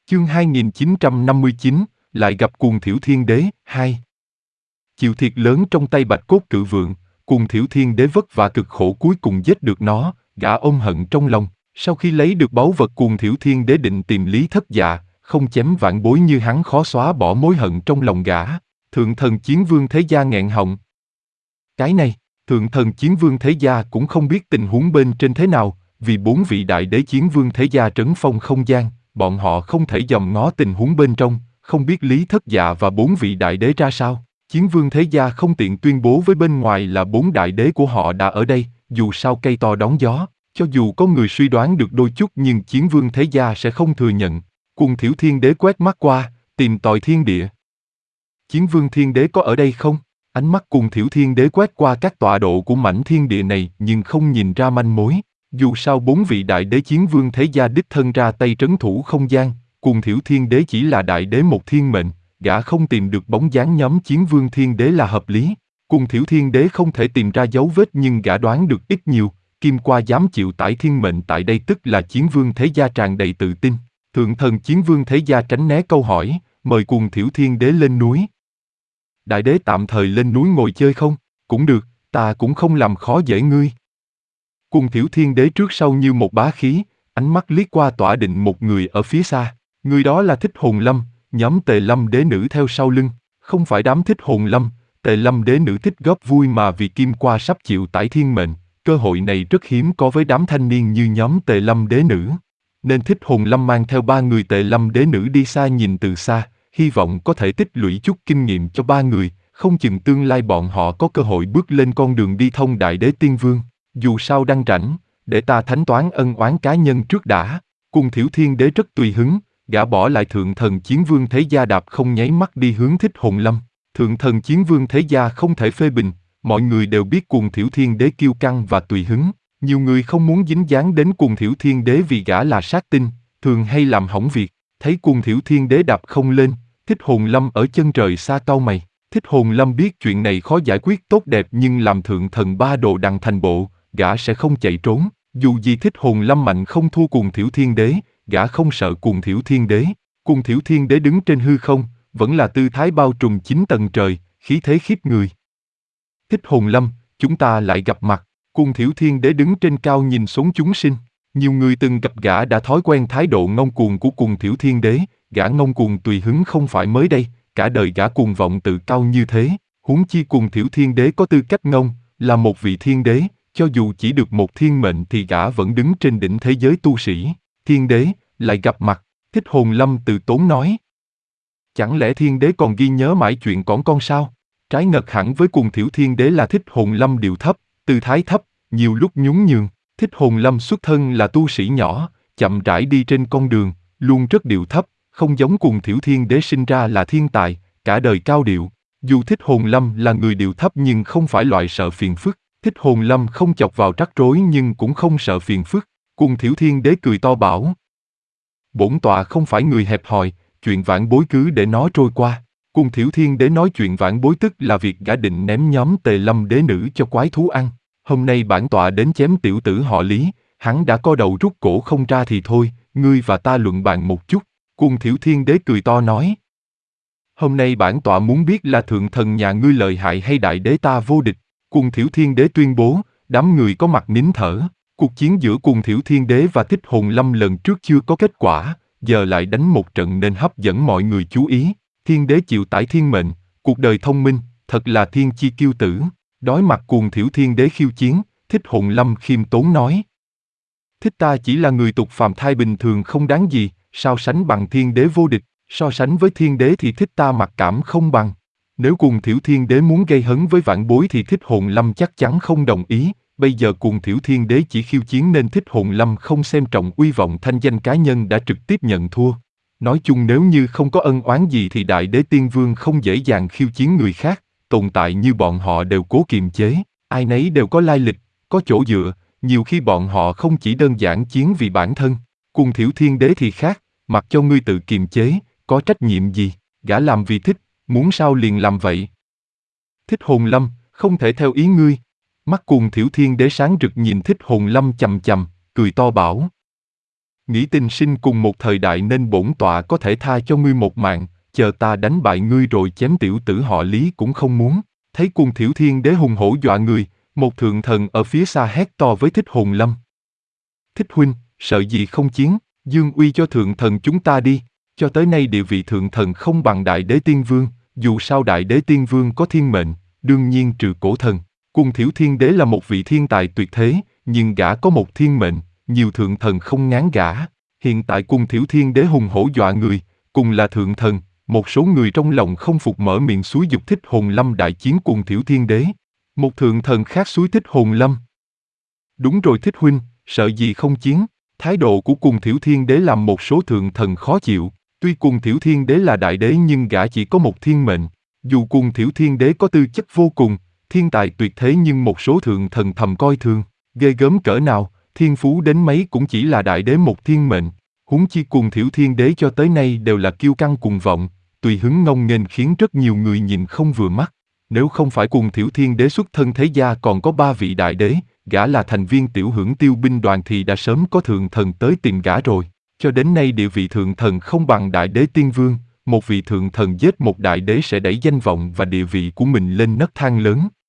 Chương 2959, lại gặp Cuồng Thiểu Thiên Đế, 2. Chịu thiệt lớn trong tay Bạch Cốt Cự Vượng, Cuồng Thiểu Thiên Đế vất vả cực khổ cuối cùng giết được nó, gã ôm hận trong lòng. Sau khi lấy được báu vật, Cuồng Thiểu Thiên Đế định tìm Lý Thất Dạ, không chém vạn bối như hắn khó xóa bỏ mối hận trong lòng gã. Thượng thần Chiến Vương Thế Gia nghẹn họng. Cái này, Thượng thần Chiến Vương Thế Gia cũng không biết tình huống bên trên thế nào, vì 4 vị đại đế Chiến Vương Thế Gia trấn phong không gian, bọn họ không thể dòm ngó tình huống bên trong, không biết Lý Thất Dạ và 4 vị đại đế ra sao. Chiến Vương Thế Gia không tiện tuyên bố với bên ngoài là 4 đại đế của họ đã ở đây, dù sao cây to đón gió, cho dù có người suy đoán được đôi chút nhưng Chiến Vương Thế Gia sẽ không thừa nhận. Cuồng Thiểu Thiên Đế quét mắt qua, tìm tòi thiên địa. Chiến Vương Thiên Đế có ở đây không? Ánh mắt Cuồng Thiểu Thiên Đế quét qua các tọa độ của mảnh thiên địa này nhưng không nhìn ra manh mối. Dù sao 4 vị đại đế Chiến Vương Thế Gia đích thân ra tay trấn thủ không gian, Cuồng Thiểu Thiên Đế chỉ là đại đế một thiên mệnh, gã không tìm được bóng dáng nhóm Chiến Vương Thiên Đế là hợp lý. Cuồng Thiểu Thiên Đế không thể tìm ra dấu vết nhưng gã đoán được ít nhiều, Kim Qua dám chịu tải thiên mệnh tại đây tức là Chiến Vương Thế Gia tràn đầy tự tin. Thượng thần Chiến Vương Thế Gia tránh né câu hỏi, mời Cuồng Thiểu Thiên Đế lên núi. Đại đế tạm thời lên núi ngồi chơi không? Cũng được, ta cũng không làm khó dễ ngươi. Cuồng Thiểu Thiên Đế trước sau như một bá khí, ánh mắt liếc qua tỏa định một người ở phía xa. Người đó là Thích Hồn Lâm, nhóm Tề Lâm Đế Nữ theo sau lưng. Không phải đám Thích Hồn Lâm, Tề Lâm Đế Nữ thích góp vui mà vì Kim Qua sắp chịu tải thiên mệnh. Cơ hội này rất hiếm có với đám thanh niên như nhóm Tề Lâm Đế Nữ. Nên Thích Hồn Lâm mang theo 3 người Tề Lâm Đế Nữ đi xa nhìn từ xa, hy vọng có thể tích lũy chút kinh nghiệm cho 3 người, không chừng tương lai bọn họ có cơ hội bước lên con đường đi thông Đại Đế Tiên Vương. Dù sao đang rảnh, để ta thánh toán ân oán cá nhân trước đã. Cuồng Thiểu Thiên Đế rất tùy hứng, gã bỏ lại Thượng thần Chiến Vương Thế Gia đạp không nháy mắt đi hướng Thích Hồn Lâm. Thượng thần Chiến Vương Thế Gia không thể phê bình, mọi người đều biết Cuồng Thiểu Thiên Đế kiêu căng và tùy hứng. Nhiều người không muốn dính dáng đến Cuồng Thiểu Thiên Đế vì gã là sát tinh, thường hay làm hỏng việc. Thấy Cuồng Thiểu Thiên Đế đạp không lên, Thích Hồn Lâm ở chân trời xa cau mày. Thích Hồn Lâm biết chuyện này khó giải quyết tốt đẹp nhưng làm Thượng thần 3 đồ đằng thành bộ, gã sẽ không chạy trốn. Dù gì Thích Hồn Lâm mạnh không thua Cuồng Thiểu Thiên Đế, gã không sợ Cuồng Thiểu Thiên Đế. Cuồng Thiểu Thiên Đế đứng trên hư không, vẫn là tư thái bao trùm 9 tầng trời, khí thế khiếp người. Thích Hồn Lâm, chúng ta lại gặp mặt. Cuồng Thiểu Thiên Đế đứng trên cao nhìn xuống chúng sinh. Nhiều người từng gặp gã đã thói quen thái độ ngông cuồng của Cuồng Thiểu Thiên Đế, gã ngông cuồng tùy hứng không phải mới đây, cả đời gã cuồng vọng tự cao như thế, huống chi Cuồng Thiểu Thiên Đế có tư cách ngông, là một vị thiên đế, cho dù chỉ được một thiên mệnh thì gã vẫn đứng trên đỉnh thế giới tu sĩ. Thiên đế, lại gặp mặt, Thích Hồn Lâm từ tốn nói. Chẳng lẽ thiên đế còn ghi nhớ mãi chuyện còn con sao? Trái ngược hẳn với Cuồng Thiểu Thiên Đế là Thích Hồn Lâm điệu thấp, tư thái thấp, nhiều lúc nhún nhường. Thích Hồn Lâm xuất thân là tu sĩ nhỏ, chậm rãi đi trên con đường, luôn rất điệu thấp, không giống Cuồng Thiểu Thiên Đế sinh ra là thiên tài, cả đời cao điệu. Dù Thích Hồn Lâm là người điệu thấp nhưng không phải loại sợ phiền phức. Thích Hồn Lâm không chọc vào rắc rối nhưng cũng không sợ phiền phức. Cuồng Thiểu Thiên Đế cười to bảo. Bổn tọa không phải người hẹp hòi, chuyện vãn bối cứ để nó trôi qua. Cuồng Thiểu Thiên Đế nói chuyện vãn bối tức là việc gã định ném nhóm Tề Lâm Đế Nữ cho quái thú ăn. Hôm nay bản tọa đến chém tiểu tử họ Lý, hắn đã co đầu rút cổ không ra thì thôi, ngươi và ta luận bàn một chút. Cuồng Thiểu Thiên Đế cười to nói. Hôm nay bản tọa muốn biết là thượng thần nhà ngươi lợi hại hay đại đế ta vô địch. Cuồng Thiểu Thiên Đế tuyên bố, đám người có mặt nín thở. Cuộc chiến giữa Cuồng Thiểu Thiên Đế và Thích Hồn Lâm lần trước chưa có kết quả, giờ lại đánh một trận nên hấp dẫn mọi người chú ý. Thiên Đế chịu tải thiên mệnh, cuộc đời thông minh, thật là thiên chi kiêu tử. Đối mặt Cuồng Thiểu Thiên Đế khiêu chiến, Thích Hồn Lâm khiêm tốn nói. Thích ta chỉ là người tục phàm thai bình thường không đáng gì, sao sánh bằng thiên đế vô địch, so sánh với thiên đế thì thích ta mặc cảm không bằng. Nếu Cuồng Thiểu Thiên Đế muốn gây hấn với vãn bối thì Thích Hồn Lâm chắc chắn không đồng ý, bây giờ Cuồng Thiểu Thiên Đế chỉ khiêu chiến nên Thích Hồn Lâm không xem trọng uy vọng thanh danh cá nhân đã trực tiếp nhận thua. Nói chung nếu như không có ân oán gì thì Đại Đế Tiên Vương không dễ dàng khiêu chiến người khác, tồn tại như bọn họ đều cố kiềm chế, ai nấy đều có lai lịch, có chỗ dựa, nhiều khi bọn họ không chỉ đơn giản chiến vì bản thân. Cuồng Thiểu Thiên Đế thì khác, mặc cho ngươi tự kiềm chế, có trách nhiệm gì, gã làm vì thích, muốn sao liền làm vậy. Thích Hồn Lâm, không thể theo ý ngươi. Mắt Cuồng Thiểu Thiên Đế sáng rực nhìn Thích Hồn Lâm chằm chằm, cười to bảo. nghĩ tình sinh cùng một thời đại nên bổn tọa có thể tha cho ngươi một mạng, chờ ta đánh bại ngươi rồi chém tiểu tử họ Lý cũng không muốn. Thấy Cung Thiểu Thiên Đế hùng hổ dọa người, một thượng thần ở phía xa hét to với Thích Hồn Lâm. Thích huynh, sợ gì không chiến, dương uy cho thượng thần chúng ta đi. Cho tới nay địa vị thượng thần không bằng Đại Đế Tiên Vương, dù sao Đại Đế Tiên Vương có thiên mệnh, đương nhiên trừ cổ thần. Cung Thiểu Thiên Đế là một vị thiên tài tuyệt thế, nhưng gã có một thiên mệnh, nhiều thượng thần không ngán gã. Hiện tại Cung Thiểu Thiên Đế hùng hổ dọa người, cùng là thượng thần, một số người trong lòng không phục mở miệng xúi giục Thích Hồn Lâm đại chiến Cung Thiểu Thiên Đế. Một thượng thần khác xúi Thích Hồn Lâm. Đúng rồi Thích huynh, sợ gì không chiến. Thái độ của Cung Thiểu Thiên Đế làm một số thượng thần khó chịu. Tuy Cung Thiểu Thiên Đế là đại đế nhưng gã chỉ có một thiên mệnh. Dù Cung Thiểu Thiên Đế có tư chất vô cùng, thiên tài tuyệt thế nhưng một số thượng thần thầm coi thường. Ghê gớm cỡ nào, thiên phú đến mấy cũng chỉ là đại đế một thiên mệnh. Huống chi Cung Thiểu Thiên Đế cho tới nay đều là kiêu căng cuồng vọng, tùy hứng ngông nghênh khiến rất nhiều người nhìn không vừa mắt. Nếu không phải Cung Thiểu Thiên Đế xuất thân thế gia còn có 3 vị đại đế, gã là thành viên tiểu hưởng tiêu binh đoàn thì đã sớm có thượng thần tới tìm gã rồi. Cho đến nay địa vị thượng thần không bằng Đại Đế Tiên Vương, một vị thượng thần giết một đại đế sẽ đẩy danh vọng và địa vị của mình lên nấc thang lớn.